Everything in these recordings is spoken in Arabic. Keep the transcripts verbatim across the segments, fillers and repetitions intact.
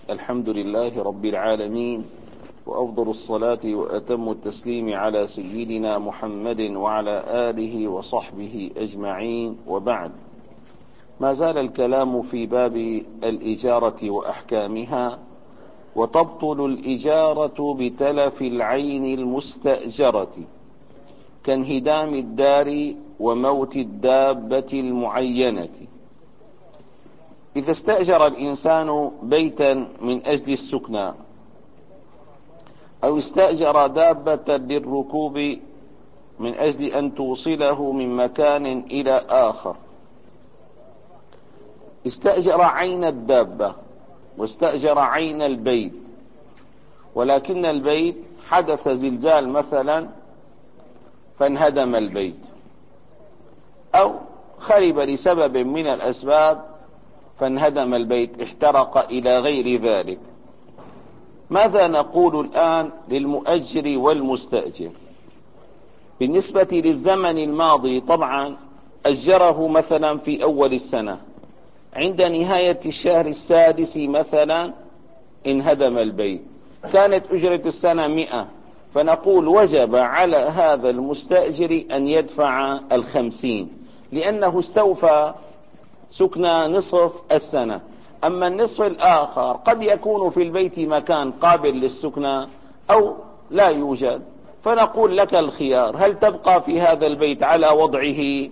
الحمد لله رب العالمين، وأفضل الصلاة وأتم التسليم على سيدنا محمد وعلى آله وصحبه أجمعين، وبعد. ما زال الكلام في باب الإجارة وأحكامها. وتبطل الإجارة بتلف العين المستأجرة كانهدام الدار وموت الدابة المعينة. إذا استأجر الإنسان بيتا من أجل السكنى، أو استأجر دابة للركوب من أجل أن توصله من مكان إلى آخر، استأجر عين الدابة واستأجر عين البيت، ولكن البيت حدث زلزال مثلا فانهدم البيت، أو خرب لسبب من الأسباب فانهدم البيت، احترق إلى غير ذلك. ماذا نقول الآن للمؤجر والمستأجر؟ بالنسبة للزمن الماضي، طبعا أجره مثلا في أول السنة، عند نهاية الشهر السادس مثلا انهدم البيت، كانت أجرة السنة مئة، فنقول وجب على هذا المستأجر أن يدفع الخمسين، لأنه استوفى سكن نصف السنة. أما النصف الآخر قد يكون في البيت مكان قابل للسكنى أو لا يوجد، فنقول لك الخيار: هل تبقى في هذا البيت على وضعه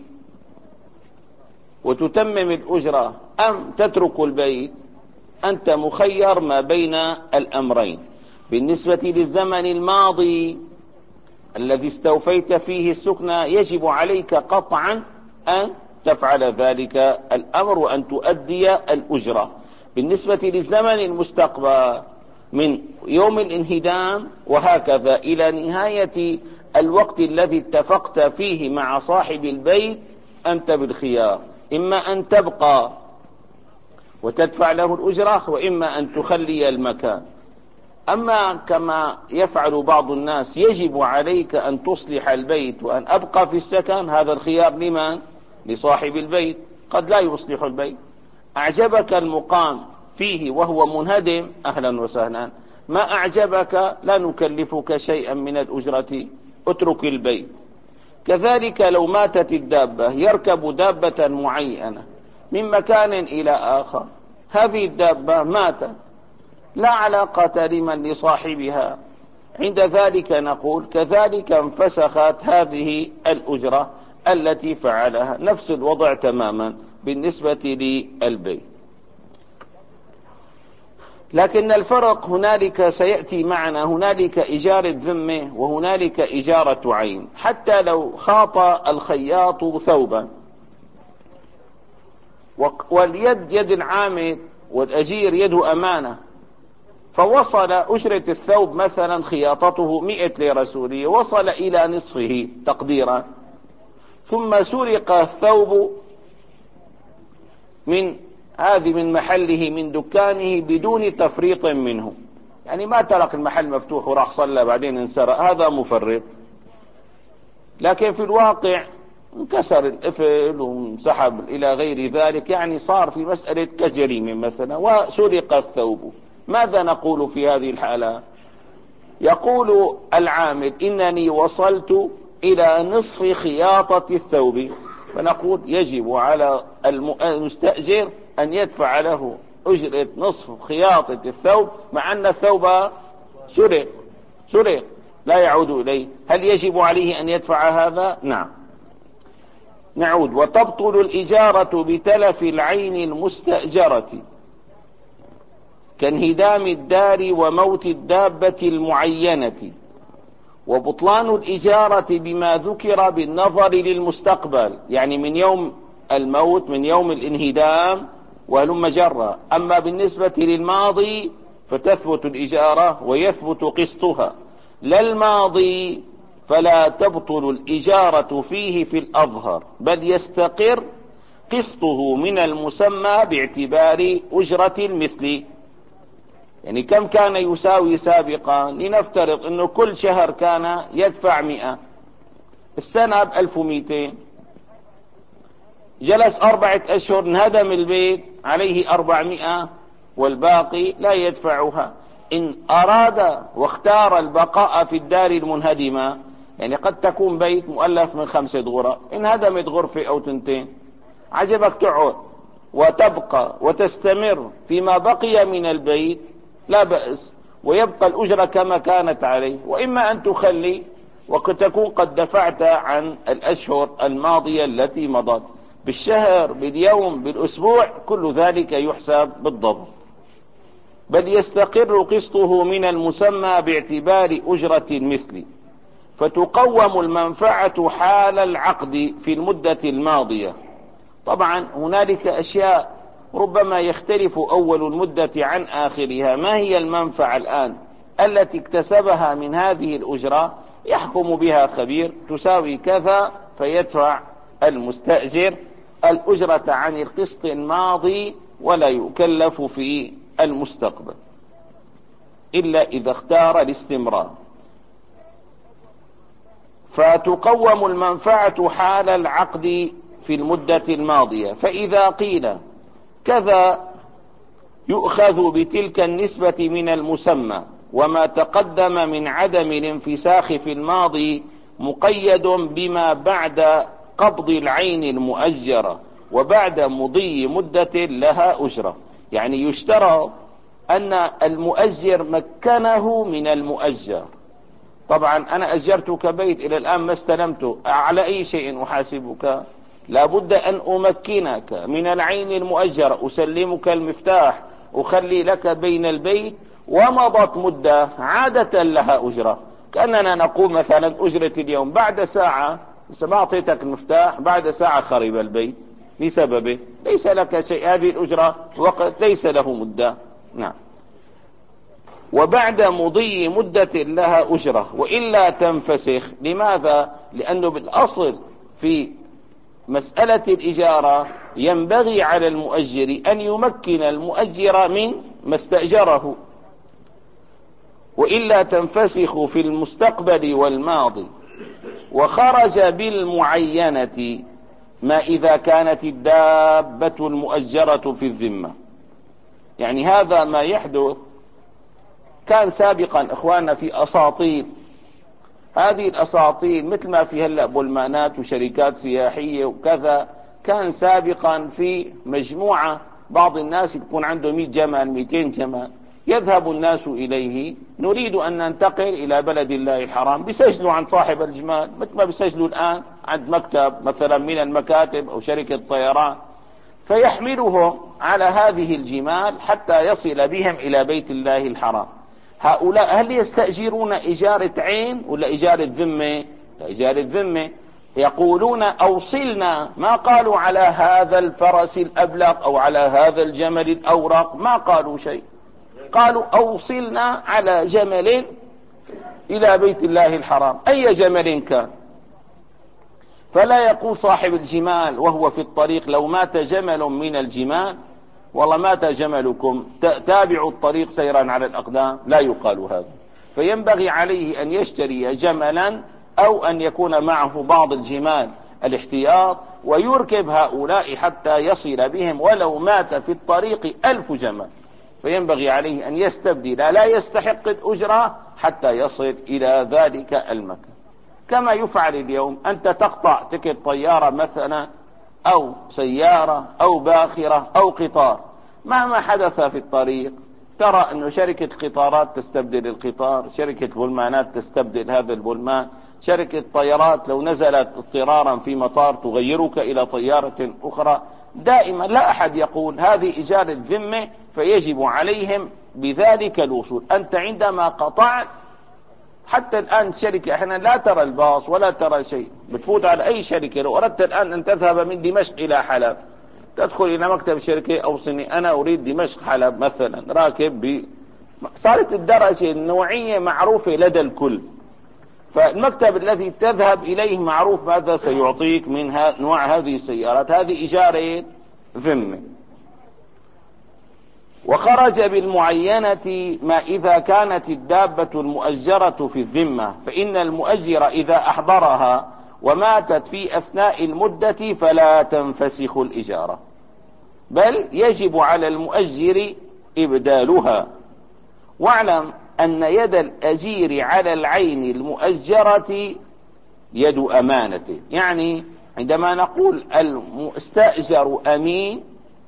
وتتمم الأجرة، أم تترك البيت؟ أنت مخير ما بين الأمرين. بالنسبة للزمن الماضي الذي استوفيت فيه السكنى، يجب عليك قطعا أن تفعل ذلك الأمر وأن تؤدي الأجرة. بالنسبة للزمن المستقبل من يوم الانهدام وهكذا إلى نهاية الوقت الذي اتفقت فيه مع صاحب البيت، أنت بالخيار: إما أن تبقى وتدفع له الأجرة، وإما أن تخلي المكان. أما كما يفعل بعض الناس: يجب عليك أن تصلح البيت وأن أبقى في السكن، هذا الخيار لمن؟ لصاحب البيت، قد لا يصلح البيت. أعجبك المقام فيه وهو منهدم، أهلا وسهلا. ما أعجبك لا نكلفك شيئا من الأجرة، اترك البيت. كذلك لو ماتت الدابة، يركب دابة معينة من مكان إلى آخر، هذه الدابة ماتت، لا علاقة لمن لصاحبها، عند ذلك نقول كذلك انفسخت هذه الأجرة التي فعلها، نفس الوضع تماما بالنسبة للبيت. لكن الفرق هنالك سيأتي معنا، هنالك إجارة ذمة وهنالك إجارة عين. حتى لو خاط الخياط ثوبا واليد يد العامل والأجير يده أمانة، فوصل أجرة الثوب مثلا خياطته مئة ليرة سورية، وصل إلى نصفه تقديرا، ثم سرق الثوب من هذه من محله من دكانه بدون تفريط منه، يعني ما ترك المحل مفتوح وراح صلى بعدين انسرق، هذا مفرط. لكن في الواقع انكسر القفل وانسحب إلى غير ذلك، يعني صار في مسألة كجريمة مثلا، وسرق الثوب. ماذا نقول في هذه الحالة؟ يقول العامل: إنني وصلت إلى نصف خياطة الثوب، فنقول يجب على المستأجر أن يدفع له أجرة نصف خياطة الثوب، مع أن الثوب سرق سرق لا يعود إليه. هل يجب عليه أن يدفع هذا؟ نعم. نعود: وتبطل الإجارة بتلف العين المستأجرة كانهدام الدار وموت الدابة المعينة. وبطلان الإجارة بما ذكر بالنظر للمستقبل، يعني من يوم الموت، من يوم الانهدام وهلم جرة. أما بالنسبة للماضي فتثبت الإجارة ويثبت قسطها، لا الماضي فلا تبطل الإجارة فيه في الأظهر، بل يستقر قسطه من المسمى باعتبار أجرة المثل. يعني كم كان يساوي سابقا؟ لنفترض أنه كل شهر كان يدفع مئة، السنة بألف ومئتين، جلس أربعة أشهر انهدم البيت عليه أربعمائة، والباقي لا يدفعها. إن أراد واختار البقاء في الدار المنهدمة، يعني قد تكون بيت مؤلف من خمسة غرف، إن هدمت غرفة أو تنتين عجبك تقعد وتبقى وتستمر فيما بقي من البيت لا بأس، ويبقى الأجرة كما كانت عليه. وإما أن تخلي وقد تكون قد دفعت عن الأشهر الماضية التي مضت، بالشهر باليوم بالأسبوع، كل ذلك يحسب بالضبط. بل يستقر قسطه من المسمى باعتبار أجرة المثل، فتقوم المنفعة حال العقد في المدة الماضية. طبعا هنالك أشياء ربما يختلف أول المدة عن آخرها. ما هي المنفعة الآن التي اكتسبها من هذه الأجرة؟ يحكم بها خبير تساوي كذا، فيدفع المستأجر الأجرة عن القسط الماضي ولا يكلف في المستقبل إلا إذا اختار الاستمرار. فتقوم المنفعة حال العقد في المدة الماضية. فإذا قيل كذا يؤخذ بتلك النسبة من المسمى، وما تقدم من عدم الانفساخ في الماضي مقيد بما بعد قبض العين المؤجرة وبعد مضي مدة لها أجرة. يعني يشترط أن المؤجر مكنه من المؤجر. طبعا أنا أجرتك بيت إلى الآن ما استلمته، على أي شيء أحاسبك؟ لابد أن أمكنك من العين المؤجرة، أسلمك المفتاح، أخلي لك بين البيت، ومضت مدة عادة لها أجرة. كأننا نقول مثلا أجرة اليوم بعد ساعة، ما أعطيتك المفتاح بعد ساعة خرب البيت بسببه، ليس لك شيء، هذه الأجرة وقت ليس له مدة. نعم. وبعد مضي مدة لها أجرة وإلا تنفسخ. لماذا؟ لأنه بالأصل في مسألة الإجارة ينبغي على المؤجر أن يمكن المؤجر من ما استأجره، وإلا تنفسخ في المستقبل والماضي. وخرج بالمعينة ما إذا كانت الدابة المؤجرة في الذمة. يعني هذا ما يحدث كان سابقا إخواننا في أساطيل. هذه الأساطيل مثل ما في هلأ بولمانات وشركات سياحية وكذا، كان سابقا في مجموعة بعض الناس يكون عنده مئة جمل مئتين جمل، يذهب الناس إليه، نريد أن ننتقل إلى بلد الله الحرام، بيسجلوا عن صاحب الجمال مثل ما بيسجلوا الآن عند مكتب مثلا من المكاتب أو شركة طيران، فيحملهم على هذه الجمال حتى يصل بهم إلى بيت الله الحرام. هؤلاء هل يستأجرون إجارة عين ولا إجارة ذمة؟ إجارة ذمة. يقولون أوصلنا، ما قالوا على هذا الفرس الأبلق أو على هذا الجمل الأورق، ما قالوا شيء، قالوا أوصلنا على جمل إلى بيت الله الحرام، أي جمل كان. فلا يقول صاحب الجمال وهو في الطريق لو مات جمل من الجمال والله مات جملكم تابعوا الطريق سيرا على الأقدام، لا يقال هذا. فينبغي عليه أن يشتري جملا أو أن يكون معه بعض الجمال الاحتياط ويركب هؤلاء حتى يصل بهم، ولو مات في الطريق ألف جمل فينبغي عليه أن يستبدل، لا يستحق الأجرة حتى يصل إلى ذلك المكان. كما يفعل اليوم، أنت تقطع تكت طيارة مثلا أو سيارة أو باخرة أو قطار، مهما حدث في الطريق ترى أن شركة قطارات تستبدل القطار، شركة بولمانات تستبدل هذا البولمان، شركة طيارات لو نزلت اضطرارا في مطار تغيرك إلى طيارة أخرى. دائما لا أحد يقول هذه إجارة ذمة فيجب عليهم بذلك الوصول. أنت عندما قطعت، حتى الآن شركة أحيانا لا ترى الباص ولا ترى شيء، بتفوت على أي شركة، لو أردت الآن أن تذهب من دمشق إلى حلب تدخل إلى مكتب شركة أوصني أنا أريد دمشق حلب مثلا، راكب ب... صارت الدرجة النوعية معروفة لدى الكل، فالمكتب الذي تذهب إليه معروف ماذا سيعطيك من ها... نوع هذه السيارات. هذه إجارة ذمة. وخرج بالمعينة ما إذا كانت الدابة المؤجرة في الذمة، فإن المؤجر إذا أحضرها وماتت في أثناء المدة فلا تنفسخ الإجارة، بل يجب على المؤجر إبدالها. واعلم أن يد الأجير على العين المؤجرة يد أمانة. يعني عندما نقول المستأجر أمين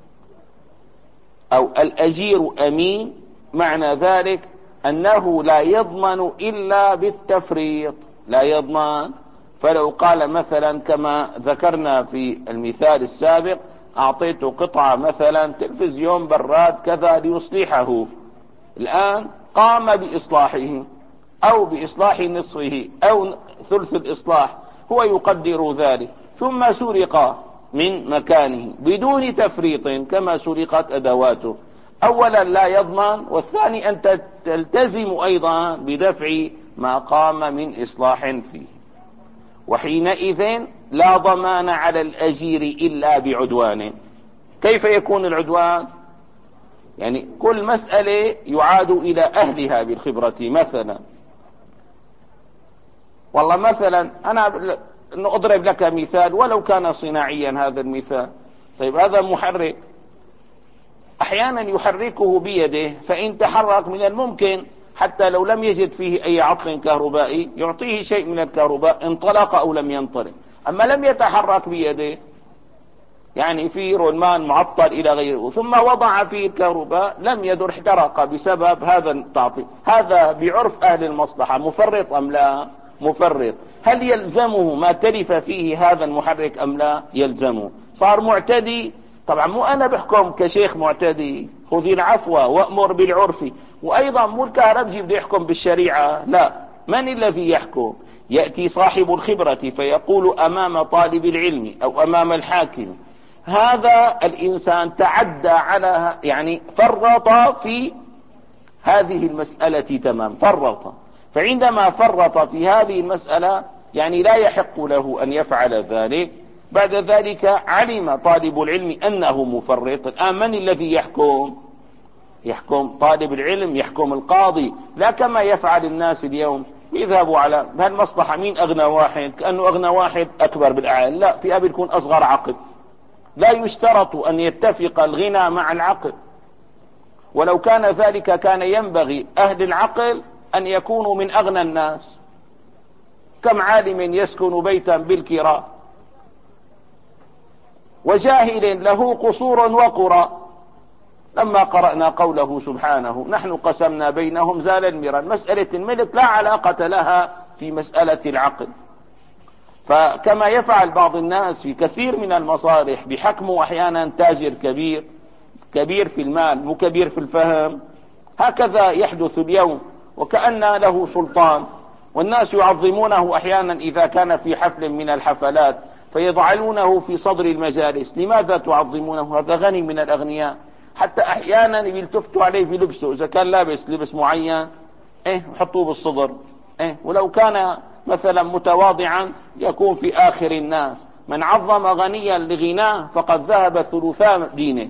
أو الأجير أمين، معنى ذلك أنه لا يضمن إلا بالتفريط، لا يضمن. فلو قال مثلا كما ذكرنا في المثال السابق: أعطيت قطعة مثلا تلفزيون براد كذا ليصلحه، الآن قام بإصلاحه أو بإصلاح نصفه أو ثلث الإصلاح، هو يقدر ذلك، ثم سرق من مكانه بدون تفريط كما سرقت أدواته. أولا لا يضمن، والثاني أن تلتزم أيضا بدفع ما قام من إصلاح فيه. وحينئذ لا ضمان على الأجير إلا بعدوان. كيف يكون العدوان؟ يعني كل مسألة يعاد إلى أهلها بالخبرة. مثلا والله مثلا أنا أضرب لك مثال ولو كان صناعيا هذا المثال. طيب هذا محرك أحيانا يحركه بيده، فإن تحرك من الممكن حتى لو لم يجد فيه أي عطل كهربائي يعطيه شيء من الكهرباء انطلق أو لم ينطلق. أما لم يتحرك بيده، يعني في رولمان معطل إلى غيره ثم وضع فيه الكهرباء لم يدر، احترق بسبب هذا التعطيل. هذا بعرف أهل المصلحة مفرط أم لا؟ مفرط. هل يلزمه ما تلف فيه هذا المحرك أم لا؟ يلزمه. صار معتدي. طبعا مو أنا بحكم كشيخ معتدي خذي العفو وأمر بالعرف، وأيضا مو الكهربجي بده يحكم بالشريعة، لا. من الذي يحكم؟ يأتي صاحب الخبرة فيقول أمام طالب العلم أو أمام الحاكم: هذا الإنسان تعدى على، يعني فرط في هذه المسألة تمام، فرط. فعندما فرط في هذه المسألة يعني لا يحق له أن يفعل ذلك. بعد ذلك علم طالب العلم أنه مفرط. الآن من الذي يحكم؟ يحكم طالب العلم، يحكم القاضي، لا كما يفعل الناس اليوم يذهبوا على بهالمصلحة مين أغنى واحد، كأنه أغنى واحد أكبر بالأعلى. لا، في أبي يكون أصغر عقل. لا يشترط أن يتفق الغنى مع العقل، ولو كان ذلك كان ينبغي أهل العقل أن يكونوا من أغنى الناس. كم عالم يسكن بيتا بالكراء وجاهل له قصور وقرى. لما قرأنا قوله سبحانه: نحن قسمنا بينهم زال المرا، مسألة الملك لا علاقة لها في مسألة العقل. فكما يفعل بعض الناس في كثير من المصالح بحكمه أحيانا تاجر كبير، كبير في المال مو كبير في الفهم، هكذا يحدث اليوم، وكأن له سلطان، والناس يعظمونه أحيانا إذا كان في حفل من الحفلات فيضعلونه في صدر المجالس. لماذا تعظمونه؟ هذا غني من الأغنياء. حتى أحيانا يلتفتوا عليه في لبسه، إذا كان لابس لبس معين إيه يحطوه بالصدر، إيه ولو كان مثلا متواضعا يكون في آخر الناس. من عظم غنيا لغناه فقد ذهب ثلثا دينه.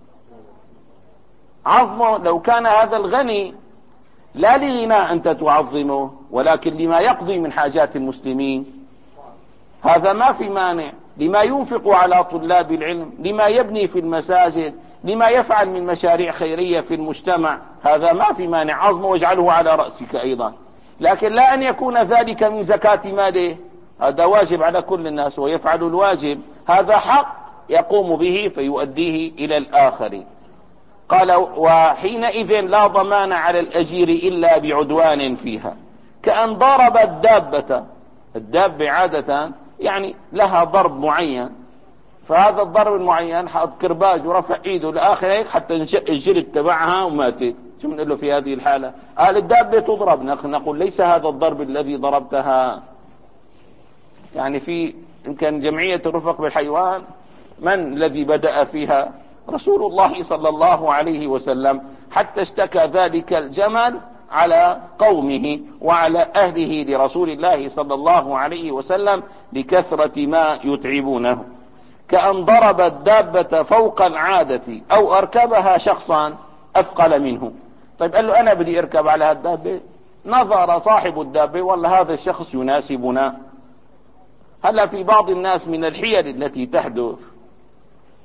عظمه لو كان هذا الغني لا لغناء أنت تعظمه، ولكن لما يقضي من حاجات المسلمين، هذا ما في مانع. لما ينفق على طلاب العلم، لما يبني في المساجد، لما يفعل من مشاريع خيرية في المجتمع، هذا ما في مانع. عظمه واجعله على رأسك أيضا، لكن لا أن يكون ذلك من زكاة ماله. هذا واجب على كل الناس ويفعل الواجب، هذا حق يقوم به فيؤديه إلى الآخر. قال: وحينئذ لا ضمان على الأجير إلا بعدوان فيها، كأن ضرب الدابة. الدابة عادة يعني لها ضرب معين، فهذا الضرب المعين حط كرباج ورفع ايده لاخر حتى انشق الجلد تبعها وماتت. شو بنقول له في هذه الحالة؟ قال الدابة تضرب. نقول ليس هذا الضرب الذي ضربتها. يعني في يمكن جمعية الرفق بالحيوان من الذي بدأ فيها؟ رسول الله صلى الله عليه وسلم، حتى اشتكى ذلك الجمل على قومه وعلى أهله لرسول الله صلى الله عليه وسلم لكثرة ما يتعبونه. كأن ضرب الدابة فوق العادة أو أركبها شخصا أثقل منه. طيب قال له أنا بدي أركب على الدابة، نظر صاحب الدابة والله هذا الشخص يناسبنا. هلا في بعض الناس من الحيل التي تحدث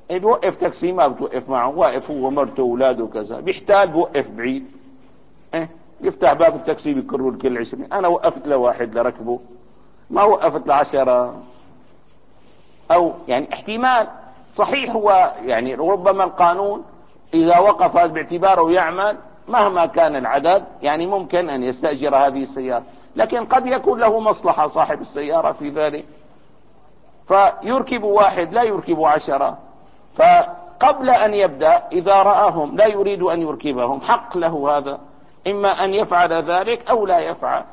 إيه بوقف تاكسي ما بتوقف معه، واقف هو ومرته واولاده وكذا، بيحتال بوقف بعيد، إيه يفتح باب التاكسي بيكروا الكل عشرين. انا وقفت لواحد لركبه، ما وقفت لعشرة. او يعني احتمال صحيح، هو يعني ربما القانون اذا وقف هذا باعتباره يعمل مهما كان العدد، يعني ممكن ان يستأجر هذه السيارة، لكن قد يكون له مصلحة صاحب السيارة في ذلك، فيركب واحد لا يركب عشرة. فقبل ان يبدأ اذا رآهم لا يريد ان يركبهم، حق له هذا، اما ان يفعل ذلك او لا يفعل.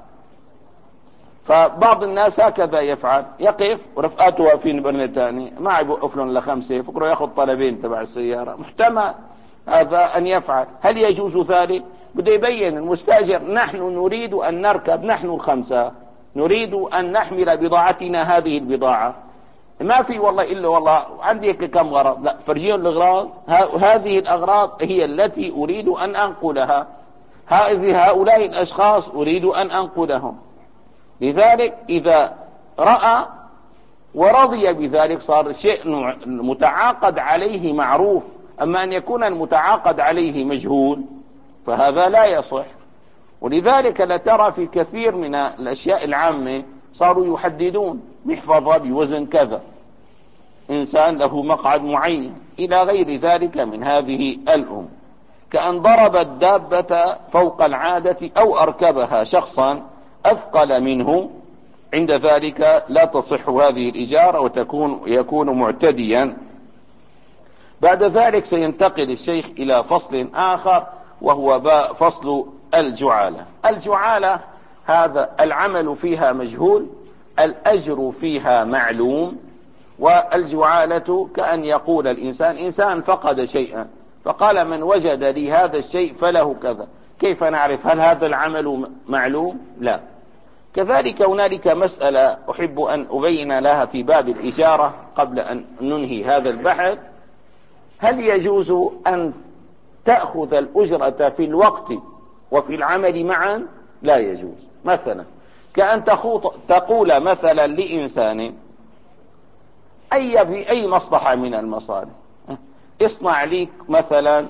فبعض الناس هكذا يفعل، يقف ورفقاته واقفين برنتاني ما بيوقف لهم لخمسه، فكروا ياخذ طلبين تبع السياره، محتمل هذا ان يفعل. هل يجوز ذلك؟ بده يبين المستاجر نحن نريد ان نركب، نحن الخمسه نريد ان نحمل بضاعتنا هذه البضاعه، ما في والله الا والله عندي كم غرض، لا فرجيهم الاغراض، هذه الاغراض هي التي اريد ان انقلها، هذه هؤلاء الاشخاص اريد ان انقلهم. لذلك إذا رأى ورضي بذلك صار شيء متعاقد عليه معروف. أما أن يكون المتعاقد عليه مجهول فهذا لا يصح. ولذلك لا ترى في كثير من الأشياء العامة صاروا يحددون محفظة بوزن كذا، إنسان له مقعد معين، إلى غير ذلك من هذه الأمور، كأن ضرب الدابة فوق العادة أو أركبها شخصا أثقل منه، عند ذلك لا تصح هذه الإجارة وتكون يكون معتديا. بعد ذلك سينتقل الشيخ إلى فصل آخر وهو فصل الجعالة. الجعالة هذا العمل فيها مجهول، الأجر فيها معلوم. والجعالة كأن يقول الإنسان، إنسان فقد شيئا فقال من وجد لي هذا الشيء فله كذا، كيف نعرف هل هذا العمل معلوم؟ لا. كذلك هنالك مسألة أحب أن أبين لها في باب الإجارة قبل أن ننهي هذا البحث. هل يجوز أن تأخذ الأجرة في الوقت وفي العمل معا؟ لا يجوز. مثلا كأن تقول مثلا لإنسان أي في أي مصلحة من المصالح، اصنع لي مثلا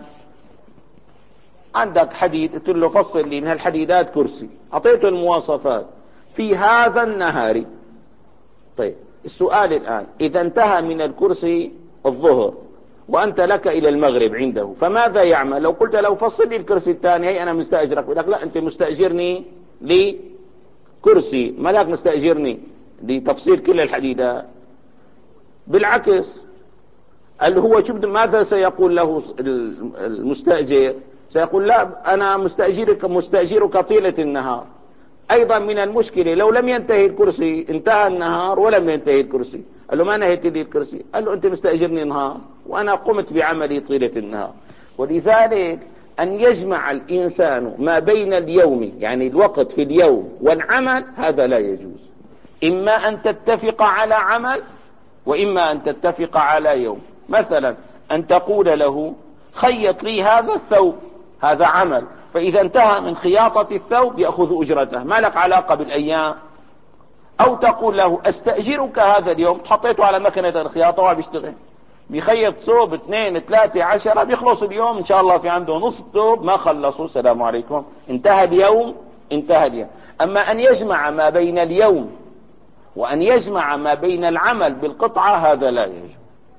عندك حديد، قلت له فصل لي من هالحديدات كرسي، أعطيته المواصفات في هذا النهار. طيب السؤال الآن، إذا انتهى من الكرسي الظهر وأنت لك إلى المغرب عنده، فماذا يعمل؟ لو قلت له فصل لي الكرسي الثاني، هي أنا مستأجرك، يقول لك لا أنت مستأجرني لكرسي، ملاك مستأجرني لتفصيل كل الحديدات. بالعكس، اللي هو شو ماذا سيقول له المستأجر؟ سيقول لا أنا مستأجرك مستأجرك طيلة النهار. أيضا من المشكلة لو لم ينتهي الكرسي، انتهى النهار ولم ينتهي الكرسي، قال له ما نهيت لي الكرسي، قال له أنت مستأجرني نهار وأنا قمت بعملي طيلة النهار. ولذلك أن يجمع الإنسان ما بين اليوم، يعني الوقت في اليوم، والعمل، هذا لا يجوز. إما أن تتفق على عمل وإما أن تتفق على يوم. مثلا أن تقول له خيط لي هذا الثوب، هذا عمل، فإذا انتهى من خياطة الثوب يأخذ أجرته، ما لك علاقة بالأيام. أو تقول له أستأجرك هذا اليوم، تحطيته على مكنة الخياطة وبيشتغل، بيخيط ثوب اثنين ثلاثة عشرة، بيخلص اليوم إن شاء الله في عنده نص ثوب ما خلصوا، السلام عليكم، انتهى اليوم انتهى اليوم. أما أن يجمع ما بين اليوم وأن يجمع ما بين العمل بالقطعة هذا لا يجوز،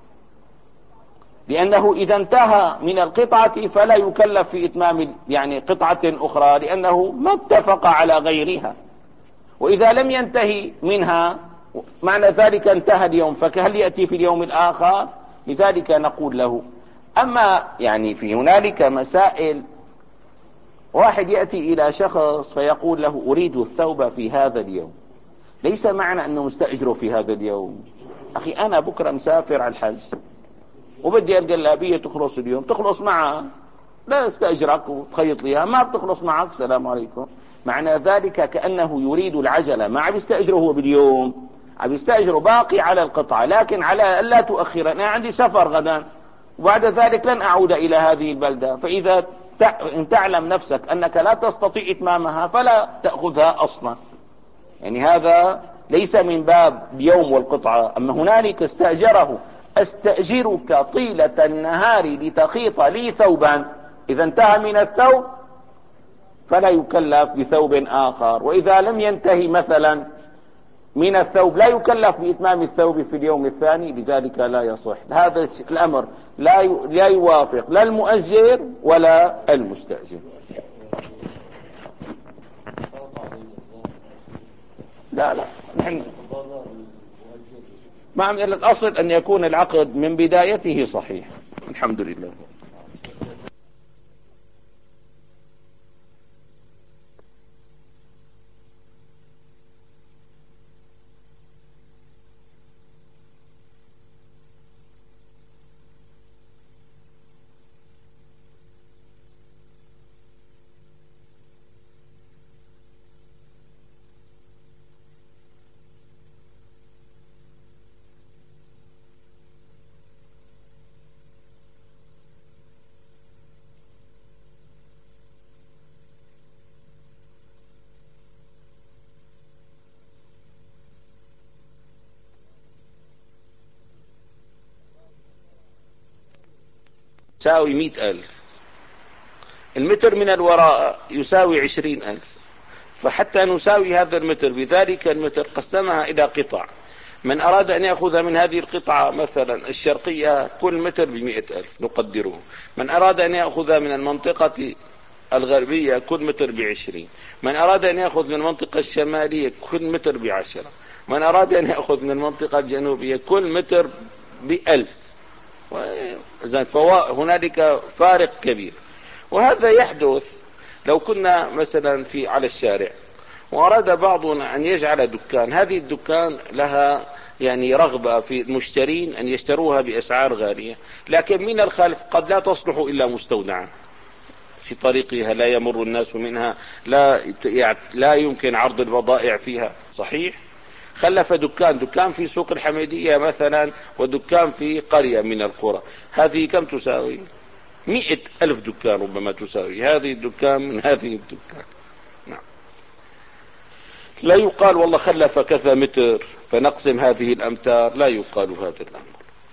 لأنه إذا انتهى من القطعة فلا يكلف في إتمام يعني قطعة أخرى، لأنه ما اتفق على غيرها. وإذا لم ينتهي منها معنى ذلك انتهى اليوم، فهل يأتي في اليوم الآخر؟ لذلك نقول له. أما يعني في هنالك مسائل، واحد يأتي إلى شخص فيقول له أريد الثوب في هذا اليوم، ليس معنى أنه مستأجره في هذا اليوم. أخي أنا بكرة مسافر على الحج وبدي الجلابية تخلص اليوم، تخلص معها، لا استأجرك وتخيط ليها، ما بتخلص معك، السلام عليكم. معنى ذلك كأنه يريد العجلة، ما عم يستأجره هو باليوم، عم يستأجره باقي على القطعة، لكن على ألا تؤخر، أنا عندي سفر غدا وبعد ذلك لن أعود إلى هذه البلدة، فإذا إن تعلم نفسك أنك لا تستطيع إتمامها فلا تأخذها أصلا. يعني هذا ليس من باب اليوم والقطعة. أما هنالك استأجره أستأجرك طيلة النهار لتخيط لي ثوبا، إذا انتهى من الثوب فلا يكلف بثوب آخر، وإذا لم ينتهي مثلا من الثوب لا يكلف بإتمام الثوب في اليوم الثاني، لذلك لا يصح. هذا الأمر لا لا يوافق لا المؤجر ولا المستأجر. لا لا نحن مع الأصل أن يكون العقد من بدايته صحيح. الحمد لله. يساوي مئة ألف، المتر من الوراء يساوي عشرين ألف، فحتى نساوي هذا المتر بذلك المتر قسمها إلى قطع. من أراد أن يأخذ من هذه القطعة مثلا الشرقية كل متر بمئة ألف نقدره، من أراد أن يأخذ من المنطقة الغربية كل متر بعشرين، من أراد أن يأخذ من المنطقة الشمالية كل متر بعشرة، من أراد أن يأخذ من المنطقة الجنوبية كل متر بألف. فهنالك فارق كبير، وهذا يحدث لو كنا مثلا في على الشارع وأراد بعضنا أن يجعل دكان، هذه الدكان لها يعني رغبة في المشترين أن يشتروها بأسعار غالية، لكن من الخلف قد لا تصلح إلا مستودعا في طريقها، لا يمر الناس منها، لا لا يمكن عرض البضائع فيها. صحيح، خلف دكان دكان في سوق الحميدية مثلا ودكان في قرية من القرى، هذه كم تساوي؟ مئة ألف دكان ربما تساوي هذه الدكان من هذه الدكان. نعم. لا يقال والله خلف كذا متر فنقسم هذه الأمتار، لا يقال هذا الأمر.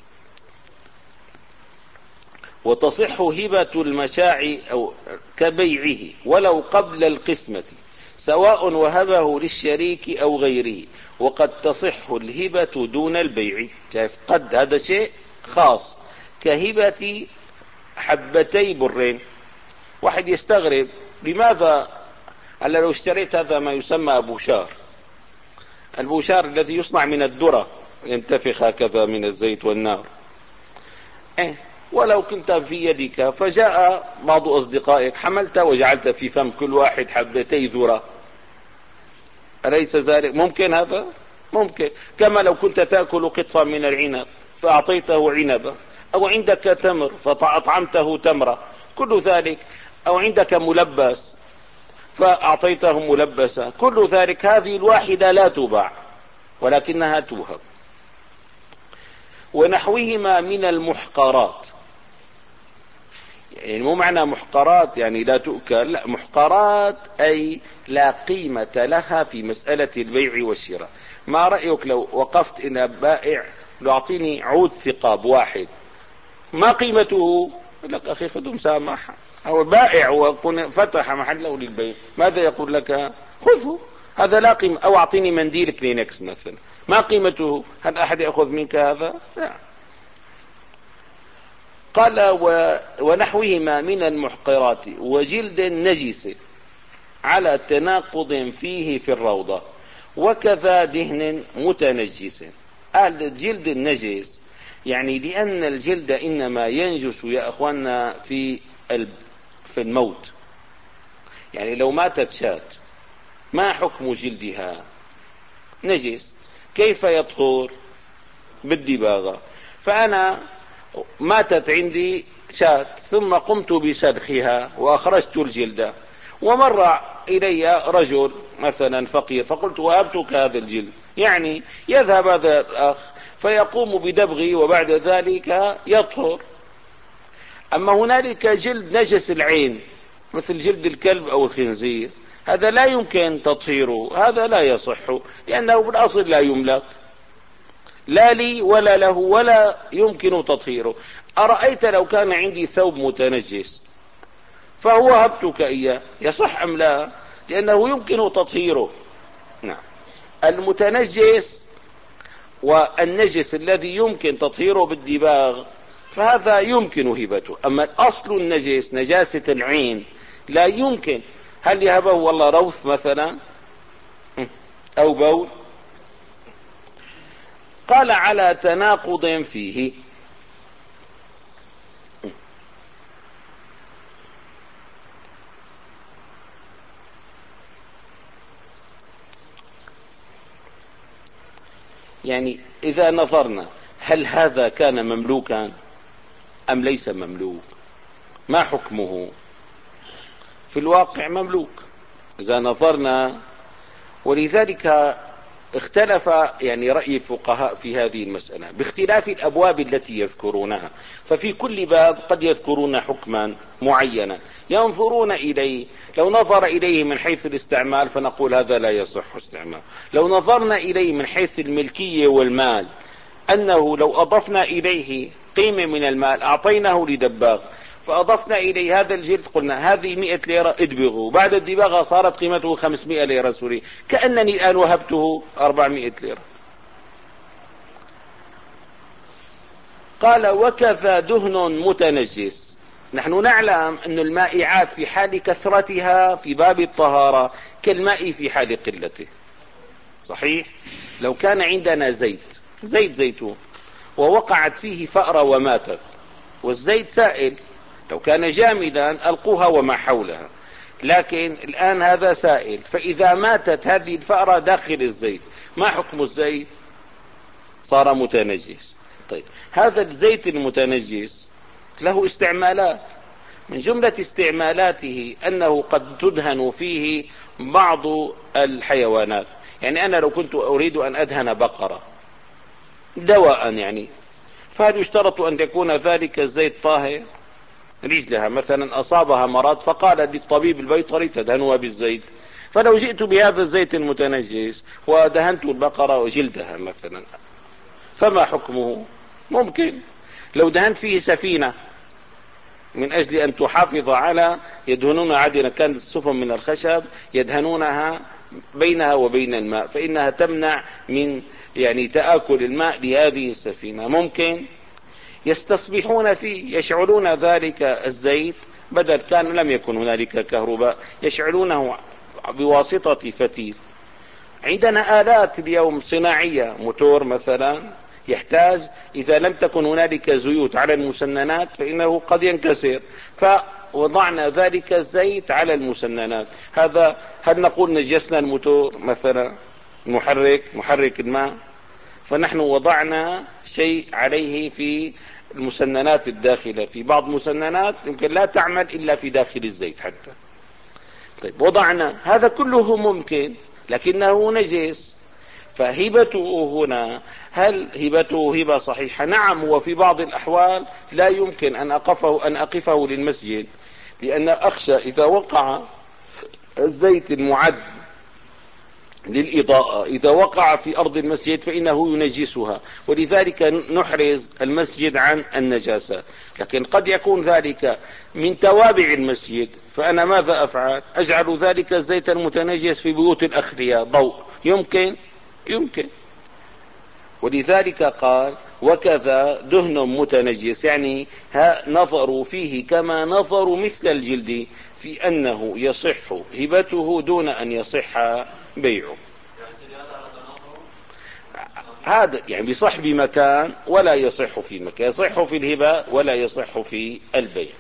وتصح هبة المشاع أو كبيعه ولو قبل القسمة سواء وهبه للشريك أو غيره، وقد تصح الهبة دون البيع. شايف قد هذا شيء خاص، كهبة حبتي برين. واحد يستغرب لماذا ألا لو اشتريت هذا ما يسمى أبوشار، البوشار الذي يصنع من الذرة ينتفخ هكذا من الزيت والنار، إيه ولو كنت في يدك فجاء بعض أصدقائك حملت وجعلت في فم كل واحد حبتي ذرة، أليس ذلك ممكن؟ هذا ممكن. كما لو كنت تأكل قطفا من العنب فأعطيته عنبة، أو عندك تمر فأطعمته تمرة، كل ذلك، أو عندك ملبس فأعطيته ملبسة، كل ذلك هذه الواحدة لا تباع ولكنها توهب. ونحوهما من المحقرات، يعني مو معنى محقرات يعني لا تؤكل، لا، محقرات أي لا قيمة لها في مسألة البيع والشراء. ما رأيك لو وقفت إلى بائع لو أعطيني عود ثقاب واحد، ما قيمته؟ يقول لك أخي خذ مسامحة، أو بائع وفتح محله للبيع، ماذا يقول لك؟ خذه، هذا لا قيمة. أو أعطيني منديل كلينكس مثلا، ما قيمته؟ هل أحد يأخذ منك هذا؟ لا. قال ونحوهما من المحقرات وجلد نجس على تناقض فيه في الروضة، وكذا دهن متنجس. قال الجلد النجس يعني لأن الجلد إنما ينجس يا أخوانا في في الموت. يعني لو ماتت شاة ما حكم جلدها؟ نجس. كيف يطهر؟ بالدباغة. فأنا ماتت عندي شاة ثم قمت بسلخها وأخرجت الجلد، ومر إلي رجل مثلا فقير فقلت وهبتك هذا الجلد، يعني يذهب هذا الأخ فيقوم بدبغي وبعد ذلك يطهر. أما هنالك جلد نجس العين مثل جلد الكلب أو الخنزير، هذا لا يمكن تطهيره، هذا لا يصح لأنه بالأصل لا يملك، لا لي ولا له ولا يمكن تطهيره. أرأيت لو كان عندي ثوب متنجس فهو هبتك إياه، يصح أم لا؟ لأنه يمكن تطهيره. نعم. المتنجس والنجس الذي يمكن تطهيره بالدباغ فهذا يمكن هبته. أما الأصل النجس نجاسة العين لا يمكن. هل يهبه والله روث مثلا أو بول؟ قال على تناقض فيه. يعني إذا نظرنا هل هذا كان مملوكا أم ليس مملوك؟ ما حكمه؟ في الواقع مملوك إذا نظرنا. ولذلك اختلف يعني رأي الفقهاء في هذه المسألة باختلاف الأبواب التي يذكرونها. ففي كل باب قد يذكرون حكما معينا ينظرون إليه. لو نظر إليه من حيث الاستعمال فنقول هذا لا يصح استعمال. لو نظرنا إليه من حيث الملكية والمال، أنه لو أضفنا إليه قيمة من المال أعطيناه لدباغ فأضفنا إليه هذا الجلد قلنا هذه مئة ليرة ادبغوا، بعد الدباغة صارت قيمته خمسمائة ليرة سوري، كأنني الآن وهبته أربعمائة ليرة. قال وكذا دهن متنجس. نحن نعلم أن المائعات في حال كثرتها في باب الطهارة كالماء في حال قلته. صحيح؟ لو كان عندنا زيت زيت زيتون ووقعت فيه فأرة وماتت والزيت سائل، لو كان جامدا ألقوها وما حولها، لكن الآن هذا سائل، فإذا ماتت هذه الفأرة داخل الزيت ما حكم الزيت؟ صار متنجس. طيب هذا الزيت المتنجس له استعمالات، من جملة استعمالاته أنه قد تدهن فيه بعض الحيوانات. يعني أنا لو كنت أريد أن أدهن بقرة دواء يعني، فهل يشترط أن يكون ذلك الزيت طاهر؟ رجلها مثلا أصابها مرض فقال للطبيب البيطري تدهنها بالزيت، فلو جئت بهذا الزيت المتنجس ودهنت البقرة وجلدها مثلا فما حكمه؟ ممكن. لو دهنت فيه سفينة من أجل أن تحافظ على، يدهنون عادة كانت السفن من الخشب يدهنونها بينها وبين الماء فإنها تمنع من يعني تآكل الماء لهذه السفينة، ممكن. يستصبحون فيه يشعلون ذلك الزيت، بدل كان لم يكن هنالك كهرباء يشعلونه بواسطة فتيل. عندنا آلات اليوم صناعية، موتور مثلا يحتاج إذا لم تكن هنالك زيوت على المسننات فإنه قد ينكسر، فوضعنا ذلك الزيت على المسننات. هذا هل نقول نجسنا الموتور مثلا، محرك محرك الماء؟ فنحن وضعنا شيء عليه في المسننات الداخلة، في بعض مسننات يمكن لا تعمل إلا في داخل الزيت حتى. طيب وضعنا هذا كله ممكن لكنه نجس، فهبته هنا هل هبته هبة صحيحة؟ نعم. وفي بعض الأحوال لا يمكن أن أقفه, أن أقفه للمسجد، لأن أخشى إذا وقع الزيت المعد للإضاءة إذا وقع في أرض المسجد فإنه ينجسها، ولذلك نحرز المسجد عن النجاسة. لكن قد يكون ذلك من توابع المسجد، فأنا ماذا أفعل؟ أجعل ذلك الزيت المتنجس في بيوت الأخرياء ضوء، يمكن يمكن. ولذلك قال وكذا دهن متنجس، يعني نظروا فيه كما نظروا مثل الجلد في أنه يصح هبته دون أن يصح بيعه. هذا يعني بيصح بمكان ولا يصح في مكان، يصح في الهبة ولا يصح في البيع.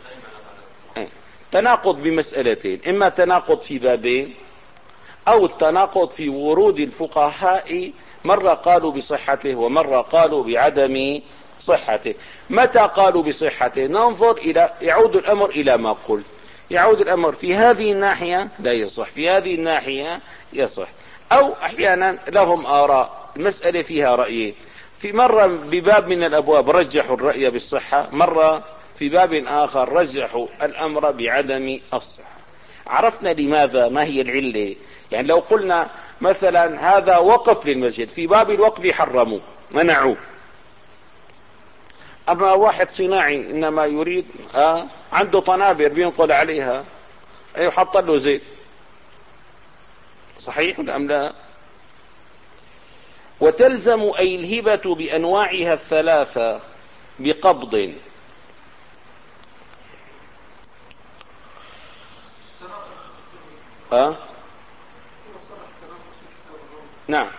تناقض بمسألتين، إما تناقض في بابين أو التناقض في ورود الفقهاء، مرة قالوا بصحته ومرة قالوا بعدم صحته. متى قالوا بصحته؟ ننظر إلى يعود الأمر إلى ما قلت، يعود الأمر في هذه الناحية لا يصح، في هذه الناحية يصح. أو أحيانا لهم آراء، المسألة فيها رأيين، في مرة بباب من الأبواب رجحوا الرأي بالصحة، مرة في باب آخر رجحوا الأمر بعدم الصحة. عرفنا لماذا، ما هي العلة؟ يعني لو قلنا مثلا هذا وقف للمسجد، في باب الوقف حرموه، منعوه. أما واحد صناعي إنما يريد آه عنده طنابر بينقل عليها، يحط له زيت، صحيح ولا أم لا؟ وتلزم أي الهبة بأنواعها الثلاثة بقبض. أه؟ نعم.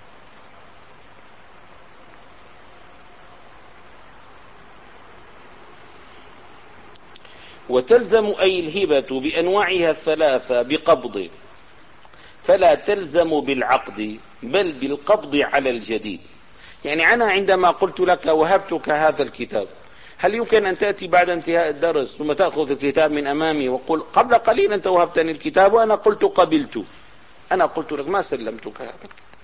وتلزم أي الهبة بأنواعها الثلاثة بقبض، فلا تلزم بالعقد بل بالقبض على الجديد. يعني أنا عندما قلت لك وهبتك هذا الكتاب، هل يمكن أن تأتي بعد انتهاء الدرس ثم تأخذ الكتاب من أمامي وقل قبل قليل أنت وهبتني الكتاب وأنا قلت قبلت؟ أنا قلت لك ما سلمتك هذا،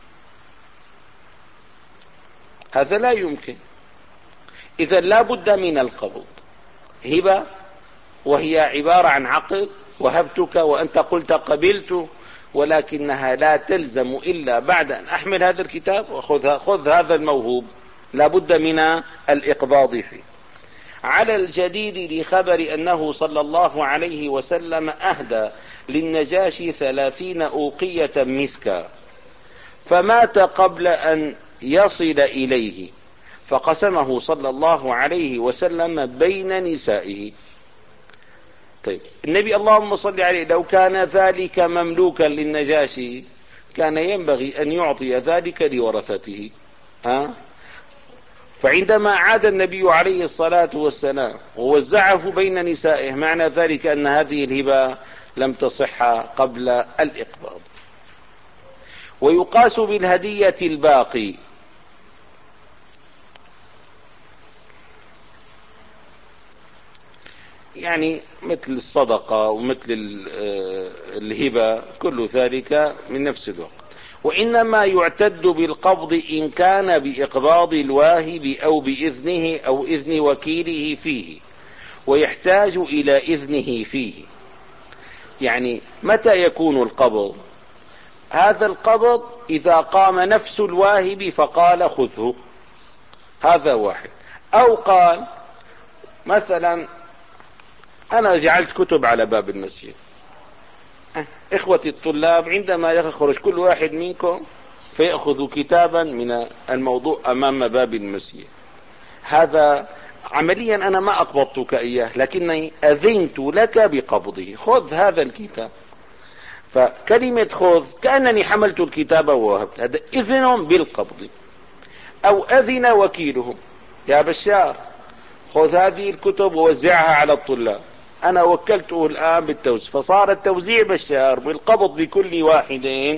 هذا لا يمكن. إذا لا بد من القبض. هبة وهي عبارة عن عقد، وهبتك وأنت قلت قبلت، ولكنها لا تلزم إلا بعد أن أحمل هذا الكتاب وخذ خذ هذا الموهوب، لا بد من الإقباض فيه. على الجديد لخبر أنه صلى الله عليه وسلم أهدى للنجاشي ثلاثين أوقية مسكا، فمات قبل أن يصل إليه، فقسمه صلى الله عليه وسلم بين نسائه. طيب النبي اللهم صل عليه لو كان ذلك مملوكا للنجاشي كان ينبغي أن يعطي ذلك لورثته. ها؟ فعندما عاد النبي عليه الصلاة والسلام ووزعه بين نسائه، معنى ذلك أن هذه الهبة لم تصح قبل الإقباض. ويقاس بالهدية الباقي، يعني مثل الصدقة ومثل الهبة، كل ذلك من نفس الوقت. وإنما يعتد بالقبض إن كان بإقباض الواهب أو بإذنه أو إذن وكيله فيه، ويحتاج إلى إذنه فيه. يعني متى يكون القبض؟ هذا القبض إذا قام نفس الواهب فقال خذه، هذا واحد. أو قال مثلا أنا جعلت كتب على باب المسجد، إخوتي الطلاب عندما يخرج كل واحد منكم فيأخذ كتابا من الموضوع أمام باب المسجد، هذا عمليا أنا ما أقبضتك إياه لكني أذنت لك بقبضه، خذ هذا الكتاب. فكلمة خذ كأنني حملت الكتاب ووهبت، هذا إذن بالقبض. أو أذن وكيله يا بشار خذ هذه الكتب ووزعها على الطلاب، أنا وكلته الآن بالتوزيع، فصار التوزيع بشار بالقبض لكل واحد،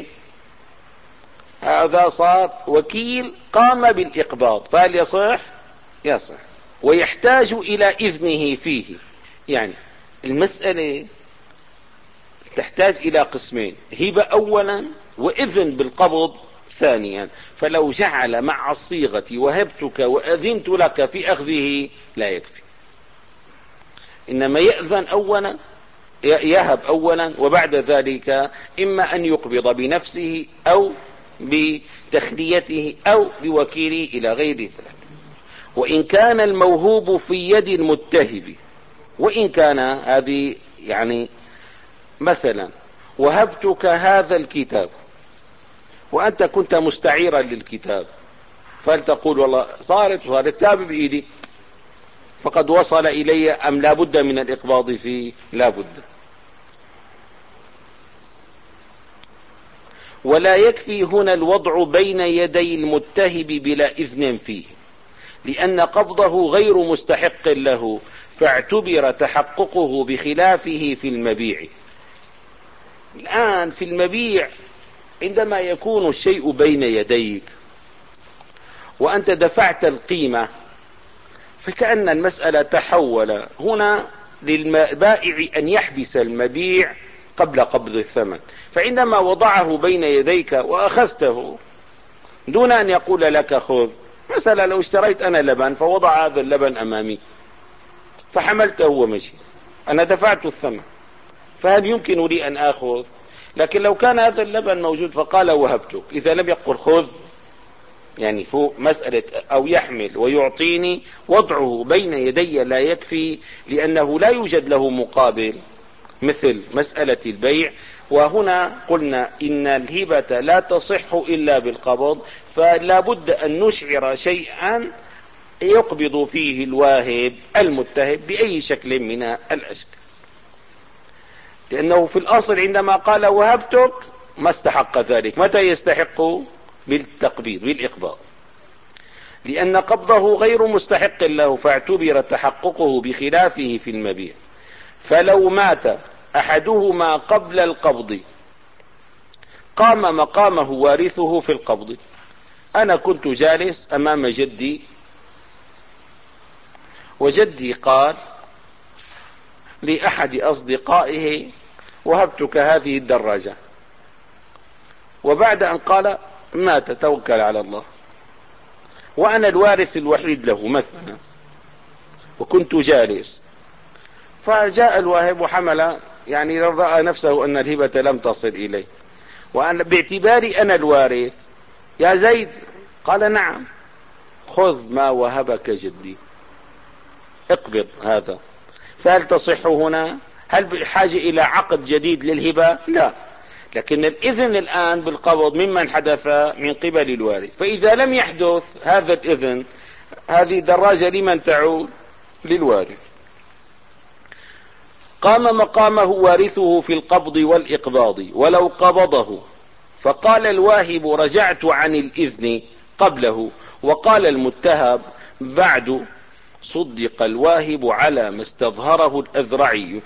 هذا صار وكيل قام بالإقباض، فهل يصح؟ يصح. ويحتاج إلى إذنه فيه، يعني المسألة تحتاج إلى قسمين، هبة أولا وإذن بالقبض ثانيا. فلو جعل مع الصيغة وهبتك وأذنت لك في أخذه لا يكفي، إنما يأذن أولا، يهب أولا، وبعد ذلك إما أن يقبض بنفسه أو بتخليته أو بوكيله إلى غير ذلك. وإن كان الموهوب في يد المتهب، وإن كان هذه يعني مثلا وهبتك هذا الكتاب وأنت كنت مستعيرا للكتاب، فلتقول والله صارت صارت الكتاب بإيدي فقد وصل إلي أم لا بد من الإقباض فيه؟ لا بد. ولا يكفي هنا الوضع بين يدي المتهب بلا إذن فيه، لأن قبضه غير مستحق له، فاعتبر تحققه بخلافه في المبيع. الآن في المبيع عندما يكون الشيء بين يديك وأنت دفعت القيمة، فكأن المسألة تحول هنا للبائع أن يحبس المبيع قبل قبض الثمن. فعندما وضعه بين يديك وأخذته دون أن يقول لك خذ، مثلا لو اشتريت أنا لبن فوضع هذا اللبن أمامي فحملته ومشي، أنا دفعت الثمن، فهل يمكن لي أن آخذ؟ لكن لو كان هذا اللبن موجود فقال وهبتك، إذا لم يقل خذ يعني فوق مسألة أو يحمل ويعطيني، وضعه بين يدي لا يكفي، لأنه لا يوجد له مقابل مثل مسألة البيع. وهنا قلنا إن الهبة لا تصح إلا بالقبض، فلا بد أن نشعر شيئا يقبض فيه الواهب المتهب بأي شكل من الأشكال، لأنه في الأصل عندما قال وهبتك ما استحق ذلك. متى يستحق؟ بالتقبيض، بالإقباض، لأن قبضه غير مستحق له، فاعتبر تحققه بخلافه في المبيع. فلو مات أحدهما قبل القبض قام مقامه وارثه في القبض. أنا كنت جالس أمام جدي، وجدي قال لأحد أصدقائه وهبتك هذه الدراجة، وبعد أن قال مات توكل على الله، وأنا الوارث الوحيد له مثلا، وكنت جالس، فجاء الواهب وحمل، يعني رأى نفسه أن الهبة لم تصل إليه، وأنا باعتباري أنا الوارث، يا زيد، قال نعم، خذ ما وهبك جدي، اقبض هذا. فهل تصح هنا؟ هل بحاجة إلى عقد جديد للهبة؟ لا، لكن الإذن الآن بالقبض ممن حدث من قبل الوارث. فإذا لم يحدث هذا الإذن، هذه دراجة لمن تعود؟ للوارث. قام مقامه وارثه في القبض والإقباض ولو قبضه، فقال الواهب رجعت عن الإذن قبله، وقال المتهب بعد، صدق الواهب على ما استظهره الأذرعي.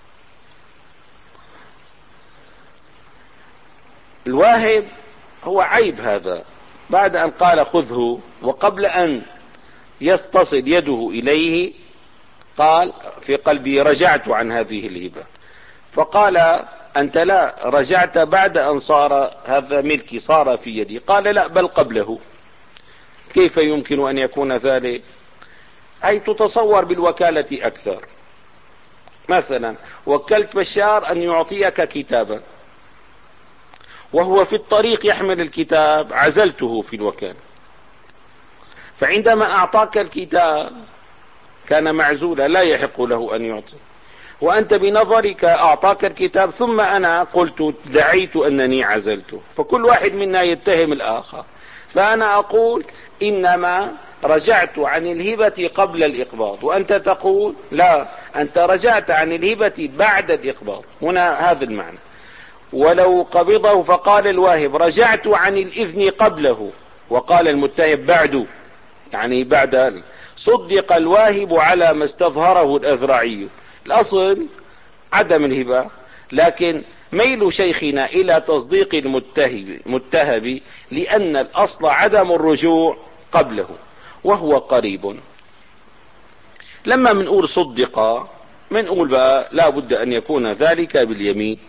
الواهب هو عيب هذا، بعد أن قال خذه وقبل أن يستصل يده إليه قال في قلبي رجعت عن هذه الهبة، فقال أنت لا رجعت بعد أن صار هذا ملكي، صار في يدي. قال لا، بل قبله. كيف يمكن أن يكون ذلك؟ أي تتصور بالوكالة أكثر. مثلا وكلت بشار أن يعطيك كتابا، وهو في الطريق يحمل الكتاب، عزلته في الوكالة، فعندما أعطاك الكتاب كان معزولا لا يحق له أن يعطي، وأنت بنظرك أعطاك الكتاب، ثم أنا قلت دعيت أنني عزلته، فكل واحد منا يتهم الآخر. فأنا أقول إنما رجعت عن الهبة قبل الإقباض، وأنت تقول لا، أنت رجعت عن الهبة بعد الإقباض. هنا هذا المعنى. ولو قبضه، فقال الواهب رجعت عن الإذن قبله، وقال المتهم بعد، يعني بعد. صدق الواهب على ما استظهره الأذرعي. الأصل عدم الهبة، لكن ميل شيخنا إلى تصديق المتهب, المتهب لأن الأصل عدم الرجوع قبله، وهو قريب. لما منقول صدق، منقول بقى لا بد أن يكون ذلك باليمين.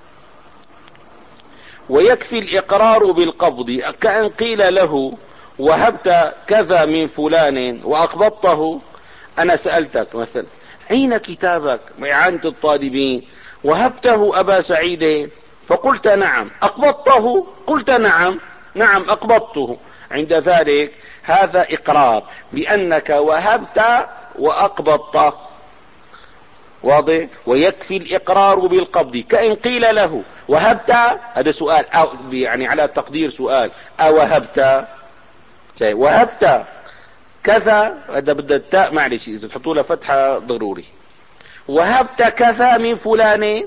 ويكفي الإقرار بالقبض، كأن قيل له وهبت كذا من فلان وأقبضته. أنا سألتك مثلا أين كتابك بإعانة الطالبين؟ وهبته أبا سعيد، فقلت نعم. أقبضته؟ قلت نعم. نعم أقبضته. عند ذلك هذا إقرار بأنك وهبت وأقبضت، واضح؟ ويكفي الإقرار بالقبض، كأن قيل له وهبت، هذا سؤال، أو يعني على تقدير سؤال، أوهبت؟ وهبت كذا، هذا بدأ التاء معلش إذا تحطوا له فتحة ضروري. وهبت كذا من فلان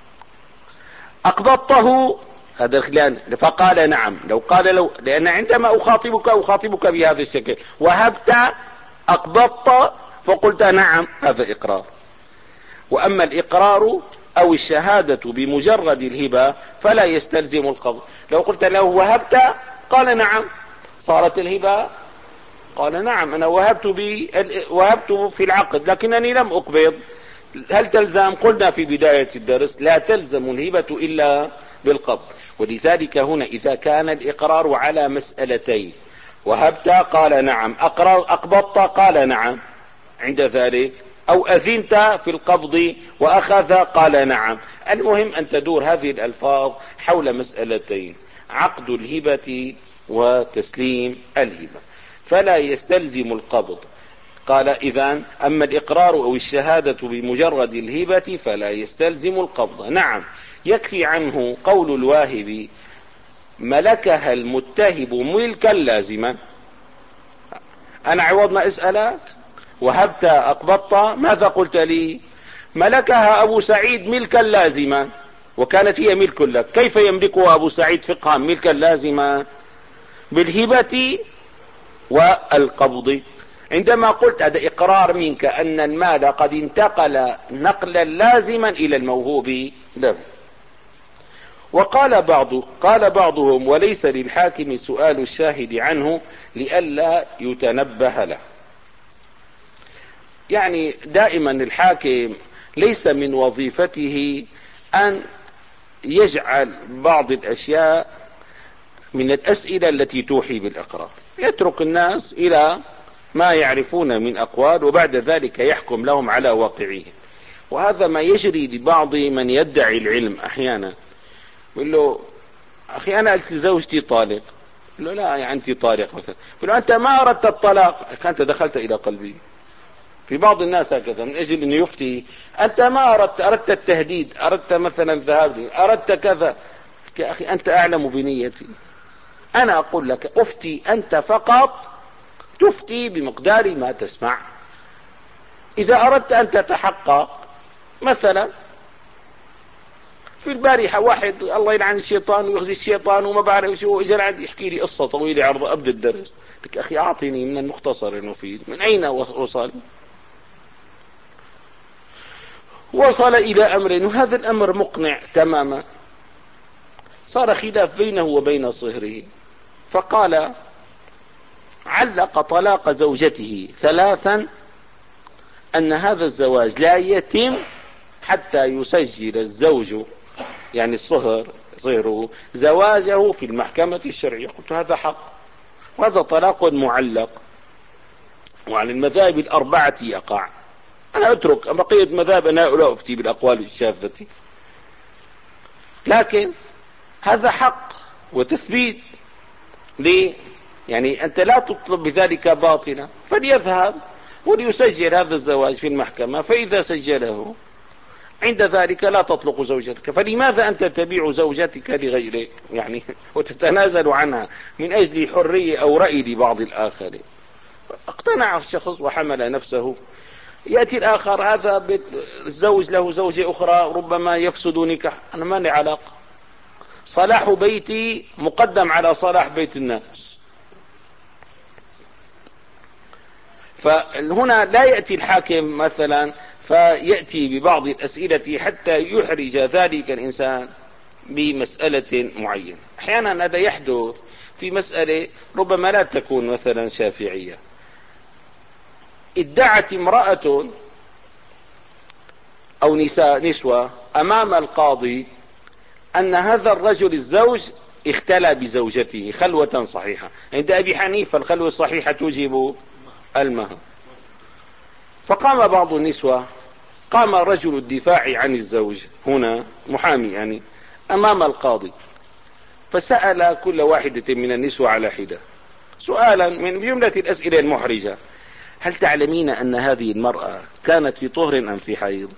أقبضته، هذا الخلان، فقال نعم. لو قال لو، لأن عندما أخاطبك أخاطبك بهذا الشكل، وهبت أقبضت فقلت نعم، هذا إقرار. وأما الإقرار أو الشهادة بمجرد الهبة فلا يستلزم القبض. لو قلت له وهبت قال نعم، صارت الهبة، قال نعم أنا وهبت, بي وهبت في العقد لكنني لم أقبض. هل تلزم؟ قلنا في بداية الدرس لا تلزم الهبة إلا بالقبض. ولذلك هنا إذا كان الإقرار على مسألتين، وهبت قال نعم، أقبضت قال نعم، عند ذلك أو أذنت في القبض وأخذ قال نعم. المهم أن تدور هذه الألفاظ حول مسألتين: عقد الهبة وتسليم الهبة، فلا يستلزم القبض. قال إذن أما الإقرار أو الشهادة بمجرد الهبة فلا يستلزم القبض. نعم، يكفي عنه قول الواهب: ملكها المتهب ملكا لازما. أنا عوض ما أسألك وهبت أقبضت، ماذا قلت لي؟ ملكها أبو سعيد ملكا لازما، وكانت هي ملك لك. كيف يملكها أبو سعيد فقها ملكا لازما؟ بالهبة والقبض. عندما قلت هذا إقرار منك أن المال قد انتقل نقلا لازما إلى الموهوب له. وقال بعض قال بعضهم: وليس للحاكم سؤال الشاهد عنه لئلا يتنبه له. يعني دائما الحاكم ليس من وظيفته أن يجعل بعض الأشياء من الأسئلة التي توحي بالإقرار، يترك الناس إلى ما يعرفون من أقوال وبعد ذلك يحكم لهم على واقعهم. وهذا ما يجري لبعض من يدعي العلم أحيانا، يقول له: أخي أنا قلت لزوجتي طالق. يقول له: لا يعني أنت طالق مثلا. يقول له: أنت ما أردت الطلاق. أنت دخلت إلى قلبي. في بعض الناس هكذا من أجل أن يفتي: أنت ما أردت أردت التهديد، أردت مثلا الذهاب لي، أردت كذا. يا أخي أنت أعلم بنيتي، أنا أقول لك أفتي، أنت فقط تفتي بمقدار ما تسمع. إذا أردت أن تتحقق، مثلا في البارحة واحد الله يلعن الشيطان ويخزي الشيطان وما بعرف شو، إجا عندي يحكي لي قصة طويلة عرض أبدأ الدرس. لك أخي أعطيني من المختصر المفيد، من أين وصل؟ وصل إلى أمر، وهذا الأمر مقنع تماما. صار خلاف بينه وبين صهره، فقال: علق طلاق زوجته ثلاثا أن هذا الزواج لا يتم حتى يسجل الزوج، يعني الصهر صهره، زواجه في المحكمة الشرعية. قلت: هذا حق، وهذا طلاق معلق، وعلى المذاهب الأربعة يقع. أنا أترك بقية مذاهب، أنا لا أفتي بالأقوال الشاذة، لكن هذا حق وتثبيت ليه؟ يعني أنت لا تطلب بذلك باطلا، فليذهب وليسجل هذا الزواج في المحكمة، فإذا سجله عند ذلك لا تطلق زوجتك. فلماذا أنت تبيع زوجتك لغيرك يعني وتتنازل عنها من أجل حرية أو رأي لبعض الآخرين؟ اقتنع الشخص وحمل نفسه. يأتي الآخر: هذا الزوج له زوجة أخرى ربما يفسد نكاح. أنا ما لي علاقة، صلاح بيتي مقدم على صلاح بيت الناس. فهنا لا يأتي الحاكم مثلا فيأتي ببعض الأسئلة حتى يحرج ذلك الإنسان بمسألة معينة. أحيانا هذا يحدث في مسألة ربما لا تكون مثلا شافعية. ادعت امرأة أو نساء نسوة أمام القاضي أن هذا الرجل الزوج اختلى بزوجته خلوة صحيحة. عند أبي حنيفة الخلوة الصحيحة توجب المهر. فقام بعض النسوة، قام رجل الدفاع عن الزوج هنا محامي يعني أمام القاضي، فسأل كل واحدة من النسوة على حدة سؤالا من جملة الأسئلة المحرجة: هل تعلمين أن هذه المرأة كانت في طهر أم في حيض؟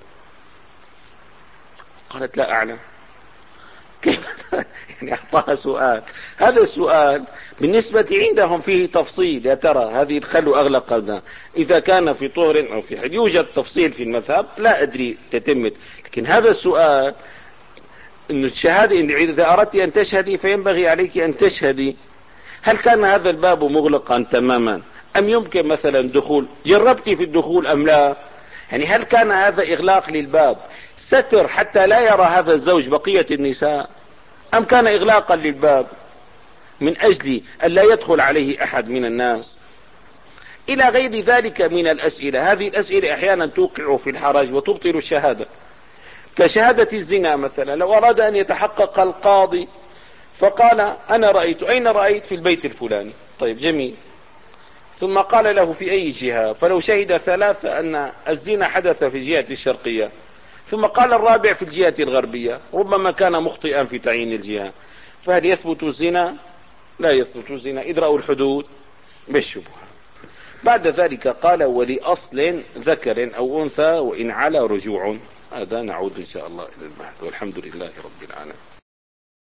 قالت: لا أعلم. كيف يعني أعطاها سؤال؟ هذا السؤال بالنسبة عندهم فيه تفصيل، يا ترى هذه الخلوة أغلق قلنا إذا كان في طهر أو في حيض. يوجد تفصيل في المذهب لا أدري تتمت، لكن هذا السؤال إن الشهادة إذا أردت أن تشهدي فينبغي عليك أن تشهدي. هل كان هذا الباب مغلقا تماما أم يمكن مثلا دخول؟ جربتي في الدخول أم لا؟ يعني هل كان هذا إغلاق للباب ستر حتى لا يرى هذا الزوج بقية النساء، أم كان إغلاقا للباب من أجل أن لا يدخل عليه أحد من الناس؟ إلى غير ذلك من الأسئلة. هذه الأسئلة أحيانا توقع في الحرج وتبطل الشهادة، كشهادة الزنا مثلا. لو أراد أن يتحقق القاضي فقال: أنا رأيت. أين رأيت؟ في البيت الفلاني. طيب جميل. ثم قال له: في أي جهة؟ فلو شهد ثلاثة أن الزنا حدث في الجهة الشرقية، ثم قال الرابع في الجهة الغربية، ربما كان مخطئا في تعيين الجهة، فهل يثبت الزنا؟ لا يثبت الزنا، ادرأوا الحدود بالشبهة. بعد ذلك قال ولأصل ذكر أو أنثى وإن على رجوع. هذا نعود إن شاء الله إلى البحث، والحمد لله رب العالمين.